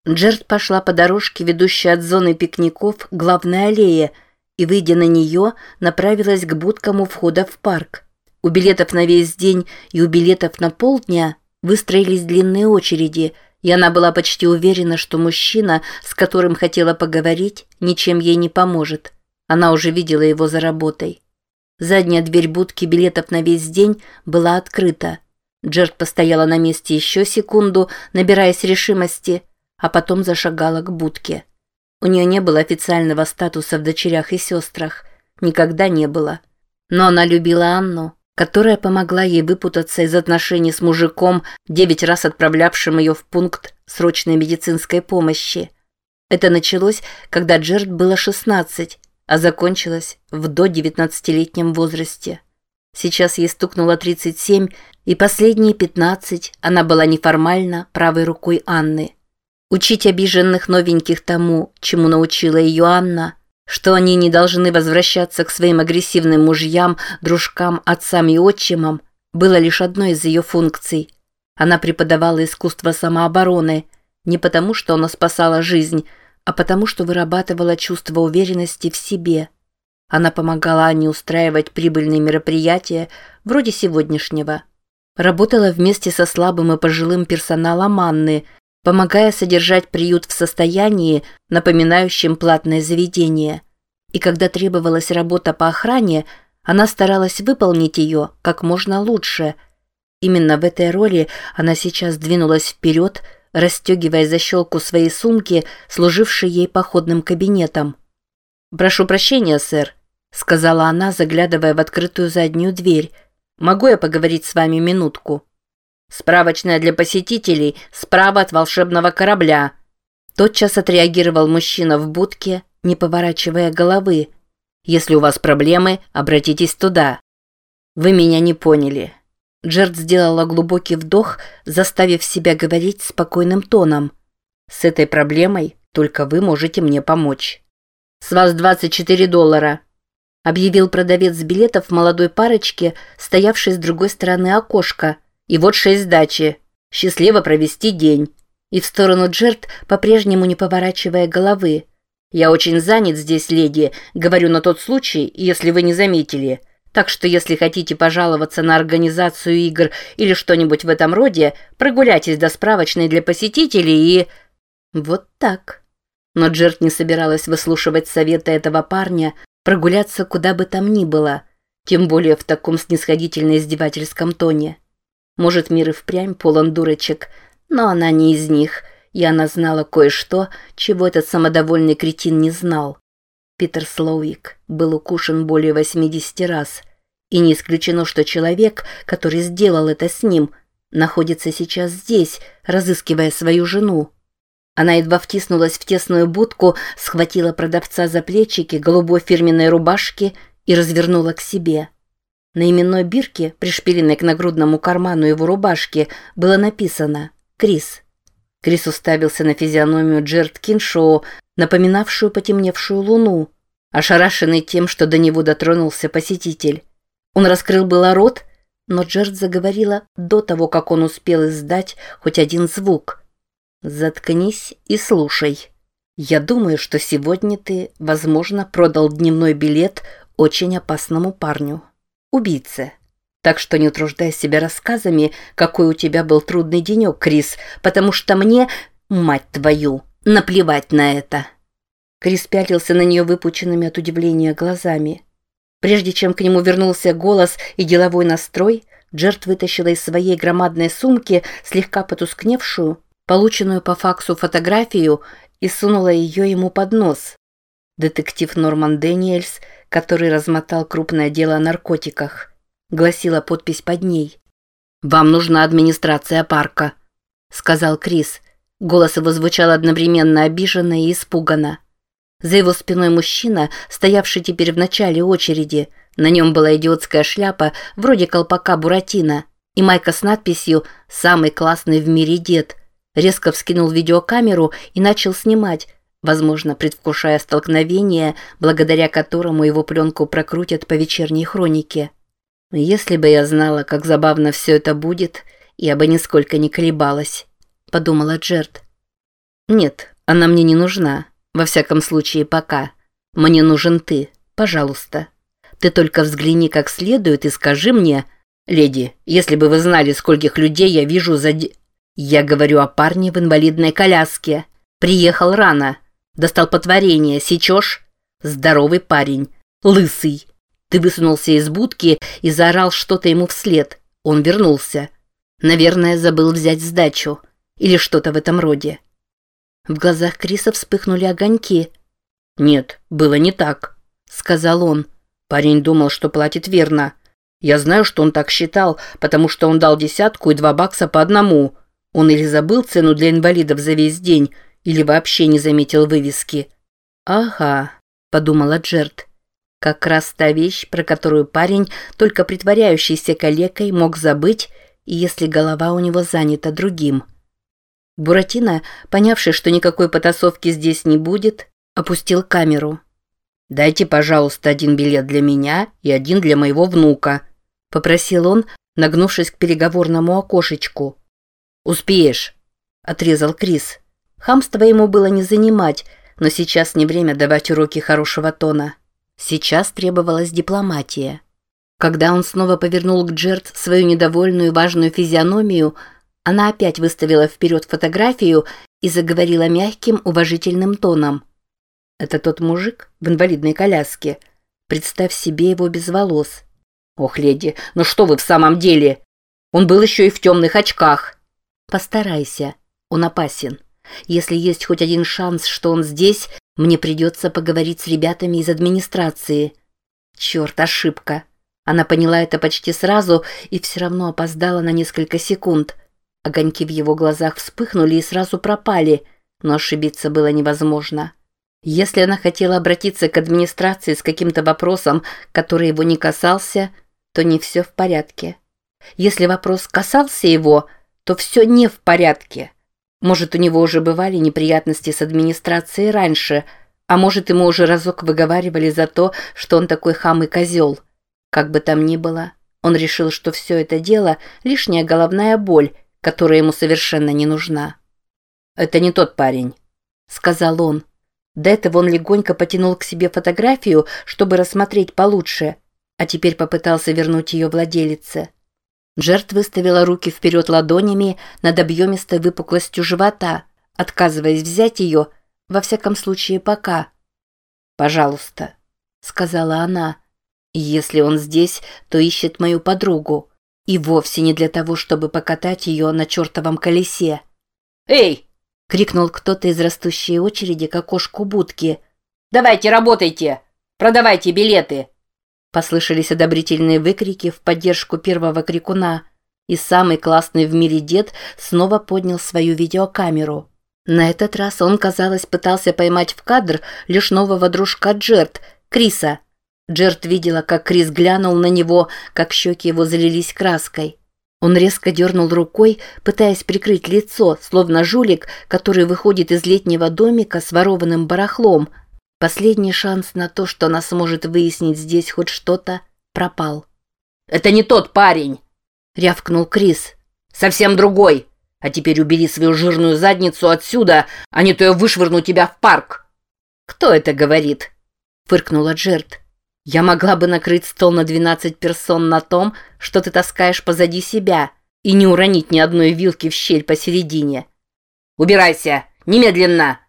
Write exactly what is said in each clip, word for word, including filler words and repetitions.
Джерд пошла по дорожке, ведущей от зоны пикников к главной аллее, и, выйдя на нее, направилась к будкам у входа в парк. У билетов на весь день и у билетов на полдня выстроились длинные очереди, и она была почти уверена, что мужчина, с которым хотела поговорить, ничем ей не поможет. Она уже видела его за работой. Задняя дверь будки билетов на весь день была открыта. Джерд постояла на месте еще секунду, набираясь решимости, а потом зашагала к будке. У нее не было официального статуса в дочерях и сестрах. Никогда не было. Но она любила Анну, которая помогла ей выпутаться из отношений с мужиком, девять раз отправлявшим ее в пункт срочной медицинской помощи. Это началось, когда Джерд было шестнадцать, а закончилось в до девятнадцатилетнем возрасте. Сейчас ей стукнуло тридцать семь, и последние пятнадцать она была неформально правой рукой Анны. Учить обиженных новеньких тому, чему научила ее Анна, что они не должны возвращаться к своим агрессивным мужьям, дружкам, отцам и отчимам, было лишь одной из ее функций. Она преподавала искусство самообороны не потому, что она спасала жизнь, а потому, что вырабатывала чувство уверенности в себе. Она помогала Анне устраивать прибыльные мероприятия, вроде сегодняшнего. Работала вместе со слабым и пожилым персоналом Анны, помогая содержать приют в состоянии, напоминающем платное заведение. И когда требовалась работа по охране, она старалась выполнить ее как можно лучше. Именно в этой роли она сейчас двинулась вперед, расстегивая защелку своей сумки, служившей ей походным кабинетом. «Прошу прощения, сэр», — сказала она, заглядывая в открытую заднюю дверь. «Могу я поговорить с вами минутку?» «Справочная для посетителей справа от волшебного корабля», — тотчас отреагировал мужчина в будке, не поворачивая головы. «Если у вас проблемы, обратитесь туда». «Вы меня не поняли». Джерд сделала глубокий вдох, заставив себя говорить спокойным тоном. «С этой проблемой только вы можете мне помочь». «С вас двадцать четыре доллара», — объявил продавец билетов молодой парочке, стоявшей с другой стороны окошка. «И вот шесть сдачи. Счастливо провести день». И в сторону Джерд, по-прежнему не поворачивая головы. «Я очень занят здесь, леди, говорю на тот случай, если вы не заметили. Так что если хотите пожаловаться на организацию игр или что-нибудь в этом роде, прогуляйтесь до справочной для посетителей и...» Вот так. Но Джерд не собиралась выслушивать советы этого парня прогуляться куда бы там ни было, тем более в таком снисходительно-издевательском тоне. Может, мир и впрямь полон дурочек, но она не из них, и она знала кое-что, чего этот самодовольный кретин не знал. Питер Слоуик был укушен более восьмидесяти раз, и не исключено, что человек, который сделал это с ним, находится сейчас здесь, разыскивая свою жену. Она едва втиснулась в тесную будку, схватила продавца за плечики голубой фирменной рубашки и развернула к себе. На именной бирке, пришпиленной к нагрудному карману его рубашки, было написано «Крис». Крис уставился на физиономию Джерд Киншоу, напоминавшую потемневшую луну, ошарашенный тем, что до него дотронулся посетитель. Он раскрыл было рот, но Джерд заговорила до того, как он успел издать хоть один звук. «Заткнись и слушай. Я думаю, что сегодня ты, возможно, продал дневной билет очень опасному парню. Убийце. Так что не утруждай себя рассказами, какой у тебя был трудный денек, Крис, потому что мне, мать твою, наплевать на это». Крис пялился на нее выпученными от удивления глазами. Прежде чем к нему вернулся голос и деловой настрой, Джерд вытащила из своей громадной сумки слегка потускневшую, полученную по факсу фотографию, и сунула ее ему под нос. «Детектив Норман Дэниэльс, который размотал крупное дело о наркотиках», гласила подпись под ней. «Вам нужна администрация парка», — сказал Крис. Голос его звучал одновременно обиженно и испуганно. За его спиной мужчина, стоявший теперь в начале очереди. На нем была идиотская шляпа, вроде колпака Буратино, и майка с надписью «Самый классный в мире дед». Резко вскинул видеокамеру и начал снимать, возможно, предвкушая столкновение, благодаря которому его пленку прокрутят по вечерней хронике. «Если бы я знала, как забавно все это будет, я бы нисколько не колебалась», — подумала Джерд. Нет, она мне не нужна. Во всяком случае, пока. Мне нужен ты. Пожалуйста. Ты только взгляни как следует и скажи мне... Леди, если бы вы знали, скольких людей я вижу за... Я говорю о парне в инвалидной коляске. Приехал рано. До столпотворения, сечешь? Здоровый парень. Лысый. Ты высунулся из будки и заорал что-то ему вслед. Он вернулся. Наверное, забыл взять сдачу. Или что-то в этом роде. В глазах Криса вспыхнули огоньки. «Нет, было не так», — сказал он. Парень думал, что платит верно. Я знаю, что он так считал, потому что он дал десятку и два бакса по одному. Он или забыл цену для инвалидов за весь день, или вообще не заметил вывески. «Ага», — подумала Джерд. «Как раз та вещь, про которую парень, только притворяющийся калекой, мог забыть, если голова у него занята другим». Буратино, понявший, что никакой потасовки здесь не будет, опустил камеру. «Дайте, пожалуйста, один билет для меня и один для моего внука», — попросил он, нагнувшись к переговорному окошечку. «Успеешь», — отрезал Крис. Хамство ему было не занимать, но сейчас не время давать уроки хорошего тона. Сейчас требовалась дипломатия. Когда он снова повернул к Джерд свою недовольную важную физиономию, она опять выставила вперед фотографию и заговорила мягким, уважительным тоном. «Это тот мужик в инвалидной коляске. Представь себе его без волос». «Ох, леди, ну что вы в самом деле? Он был еще и в темных очках». «Постарайся, он опасен. Если есть хоть один шанс, что он здесь, мне придется поговорить с ребятами из администрации». Черт, ошибка. Она поняла это почти сразу и все равно опоздала на несколько секунд. Огоньки в его глазах вспыхнули и сразу пропали, но ошибиться было невозможно. Если она хотела обратиться к администрации с каким-то вопросом, который его не касался, то не все в порядке. Если вопрос касался его, то все не в порядке. Может, у него уже бывали неприятности с администрацией раньше, а может, ему уже разок выговаривали за то, что он такой хам и козел. Как бы там ни было, он решил, что все это дело – лишняя головная боль, которая ему совершенно не нужна. «Это не тот парень», – сказал он. До этого он легонько потянул к себе фотографию, чтобы рассмотреть получше, а теперь попытался вернуть ее владелице. Джерд выставила руки вперед ладонями над объемистой выпуклостью живота, отказываясь взять ее, во всяком случае пока. «Пожалуйста», — сказала она. «Если он здесь, то ищет мою подругу, и вовсе не для того, чтобы покатать ее на чертовом колесе». «Эй!» — крикнул кто-то из растущей очереди к окошку будки. «Давайте, работайте! Продавайте билеты!» Послышались одобрительные выкрики в поддержку первого крикуна, и самый классный в мире дед снова поднял свою видеокамеру. На этот раз он, казалось, пытался поймать в кадр лишь нового дружка Джерд, Криса. Джерд видела, как Крис глянул на него, как щеки его залились краской. Он резко дернул рукой, пытаясь прикрыть лицо, словно жулик, который выходит из летнего домика с ворованным барахлом. Последний шанс на то, что она сможет выяснить здесь хоть что-то, пропал. «Это не тот парень!» — рявкнул Крис. «Совсем другой! А теперь убери свою жирную задницу отсюда, а не то я вышвырну тебя в парк!» «Кто это говорит?» — фыркнула Джерд. «Я могла бы накрыть стол на двенадцать персон на том, что ты таскаешь позади себя, и не уронить ни одной вилки в щель посередине. Убирайся! Немедленно!»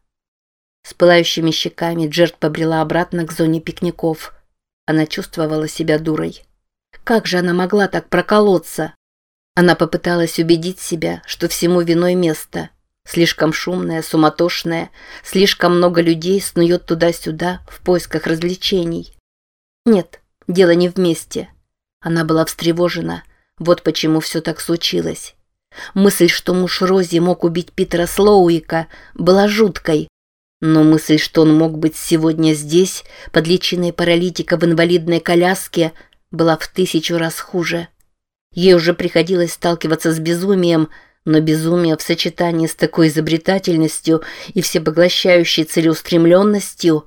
С пылающими щеками Джерд побрела обратно к зоне пикников. Она чувствовала себя дурой. Как же она могла так проколоться? Она попыталась убедить себя, что всему виной место. Слишком шумное, суматошное, слишком много людей снует туда-сюда в поисках развлечений. Нет, дело не вместе. Она была встревожена. Вот почему все так случилось. Мысль, что муж Рози мог убить Питера Слоуика, была жуткой. Но мысль, что он мог быть сегодня здесь, под личиной паралитика в инвалидной коляске, была в тысячу раз хуже. Ей уже приходилось сталкиваться с безумием, но безумие в сочетании с такой изобретательностью и всепоглощающей целеустремленностью...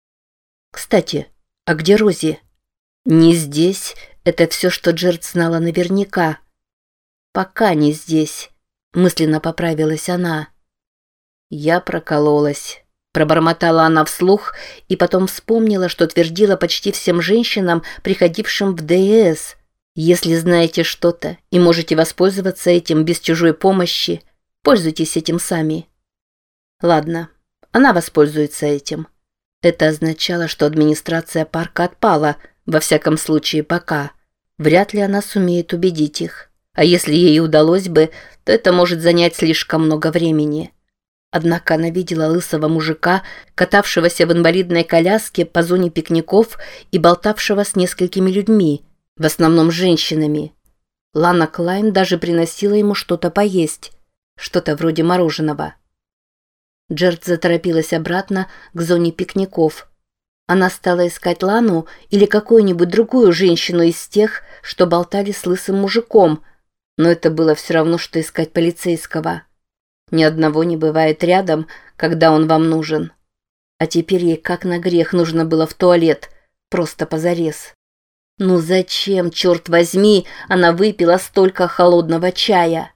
Кстати, а где Рози? Не здесь, это все, что Джерд знала наверняка. Пока не здесь, мысленно поправилась она. Я прокололась. Пробормотала она вслух и потом вспомнила, что твердила почти всем женщинам, приходившим в ДС. Если знаете что-то и можете воспользоваться этим без чужой помощи, пользуйтесь этим сами. Ладно, она воспользуется этим. Это означало, что администрация парка отпала, во всяком случае пока. Вряд ли она сумеет убедить их. А если ей удалось бы, то это может занять слишком много времени. Однако она видела лысого мужика, катавшегося в инвалидной коляске по зоне пикников и болтавшего с несколькими людьми, в основном женщинами. Лана Клайн даже приносила ему что-то поесть, что-то вроде мороженого. Джерд заторопилась обратно к зоне пикников. Она стала искать Лану или какую-нибудь другую женщину из тех, что болтали с лысым мужиком, но это было все равно, что искать полицейского. Ни одного не бывает рядом, когда он вам нужен. А теперь ей как на грех нужно было в туалет, просто позарез. Ну зачем, черт возьми, она выпила столько холодного чая?